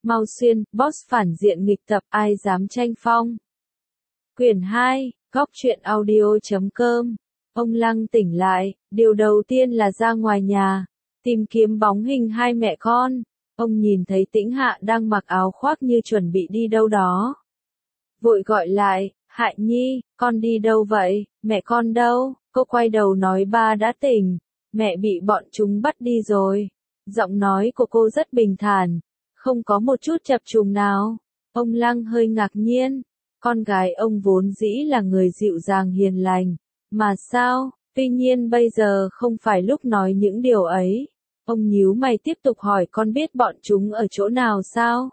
Mau xuyên, boss phản diện nghịch tập, ai dám tranh phong. Quyển 2, góc truyện audio.com. Ông Lăng tỉnh lại, điều đầu tiên là ra ngoài nhà, tìm kiếm bóng hình hai mẹ con. Ông nhìn thấy Tĩnh Hạ đang mặc áo khoác như chuẩn bị đi đâu đó. Vội gọi lại, Hạ Nhi, con đi đâu vậy, mẹ con đâu? Cô quay đầu nói ba đã tỉnh, mẹ bị bọn chúng bắt đi rồi. Giọng nói của cô rất bình thản, không có một chút chập trùng nào. Ông Lăng hơi ngạc nhiên, con gái ông vốn dĩ là người dịu dàng hiền lành, mà sao, tuy nhiên bây giờ không phải lúc nói những điều ấy. Ông nhíu mày tiếp tục hỏi con biết bọn chúng ở chỗ nào sao?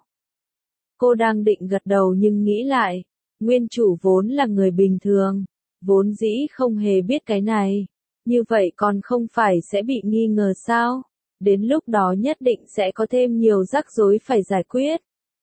Cô đang định gật đầu nhưng nghĩ lại, nguyên chủ vốn là người bình thường, vốn dĩ không hề biết cái này. Như vậy còn không phải sẽ bị nghi ngờ sao? Đến lúc đó nhất định sẽ có thêm nhiều rắc rối phải giải quyết.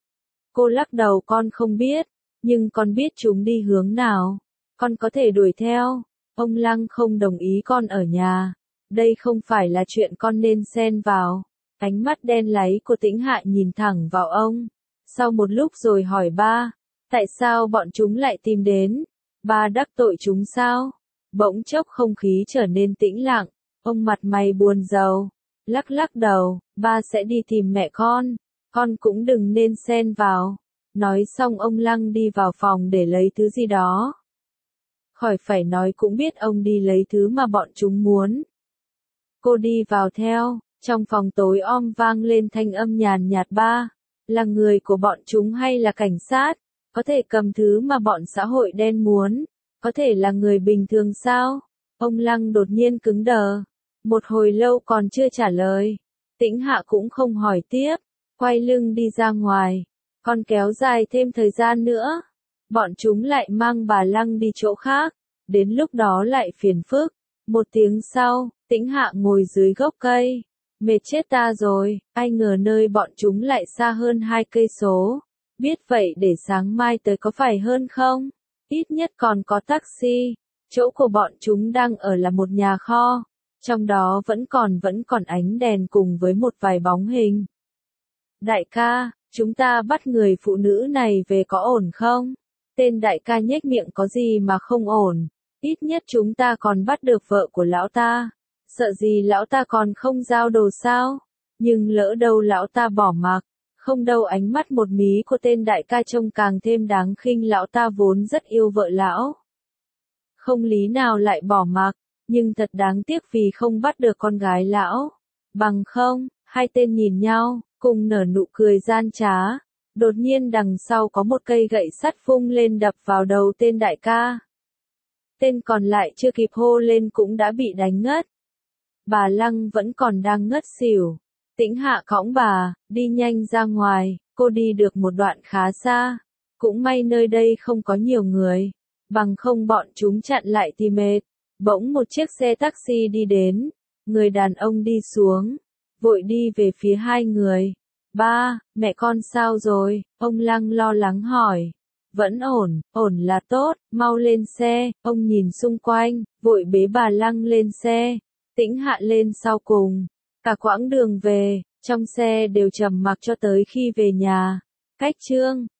Cô lắc đầu con không biết, nhưng con biết chúng đi hướng nào. Con có thể đuổi theo. Ông Lăng không đồng ý con ở nhà. Đây không phải là chuyện con nên xen vào. Ánh mắt đen láy của Tĩnh Hạ nhìn thẳng vào ông. Sau một lúc rồi hỏi ba, tại sao bọn chúng lại tìm đến? Ba đắc tội chúng sao? Bỗng chốc không khí trở nên tĩnh lặng. Ông mặt mày buồn rầu, lắc lắc đầu, ba sẽ đi tìm mẹ con cũng đừng nên xen vào. Nói xong ông Lăng đi vào phòng để lấy thứ gì đó. Khỏi phải nói cũng biết ông đi lấy thứ mà bọn chúng muốn. Cô đi vào theo, trong phòng tối om vang lên thanh âm nhàn nhạt ba, là người của bọn chúng hay là cảnh sát, có thể cầm thứ mà bọn xã hội đen muốn, có thể là người bình thường sao? Ông Lăng đột nhiên cứng đờ, một hồi lâu còn chưa trả lời. Tĩnh Hạ cũng không hỏi tiếp, quay lưng đi ra ngoài. Con kéo dài thêm thời gian nữa, bọn chúng lại mang bà Lăng đi chỗ khác, đến lúc đó lại phiền phức. Một tiếng sau, Tĩnh Hạ ngồi dưới gốc cây, mệt chết ta rồi, ai ngờ nơi bọn chúng lại xa hơn 2 cây số. Biết vậy để sáng mai tới có phải hơn không? Ít nhất còn có taxi. Chỗ của bọn chúng đang ở là một nhà kho, trong đó vẫn còn ánh đèn cùng với một vài bóng hình. Đại ca, chúng ta bắt người phụ nữ này về có ổn không? Tên đại ca nhếch miệng có gì mà không ổn, ít nhất chúng ta còn bắt được vợ của lão ta, sợ gì lão ta còn không giao đồ sao? Nhưng lỡ đâu lão ta bỏ mặc, không đâu ánh mắt một mí của tên đại ca trông càng thêm đáng khinh, lão ta vốn rất yêu vợ lão. Không lý nào lại bỏ mặc, nhưng thật đáng tiếc vì không bắt được con gái lão. Bằng không, hai tên nhìn nhau, cùng nở nụ cười gian trá. Đột nhiên đằng sau có một cây gậy sắt vung lên đập vào đầu tên đại ca. Tên còn lại chưa kịp hô lên cũng đã bị đánh ngất. Bà Lăng vẫn còn đang ngất xỉu. Tĩnh Hạ cõng bà, đi nhanh ra ngoài, cô đi được một đoạn khá xa. Cũng may nơi đây không có nhiều người, bằng không bọn chúng chặn lại thì mệt. Bỗng một chiếc xe taxi đi đến, người đàn ông đi xuống, vội đi về phía hai người. Ba, mẹ con sao rồi? Ông Lăng lo lắng hỏi. Vẫn ổn, ổn là tốt, mau lên xe. Ông nhìn xung quanh, vội bế bà Lăng lên xe. Tĩnh Hạ lên sau cùng. Cả quãng đường về, trong xe đều trầm mặc cho tới khi về nhà. Cách chương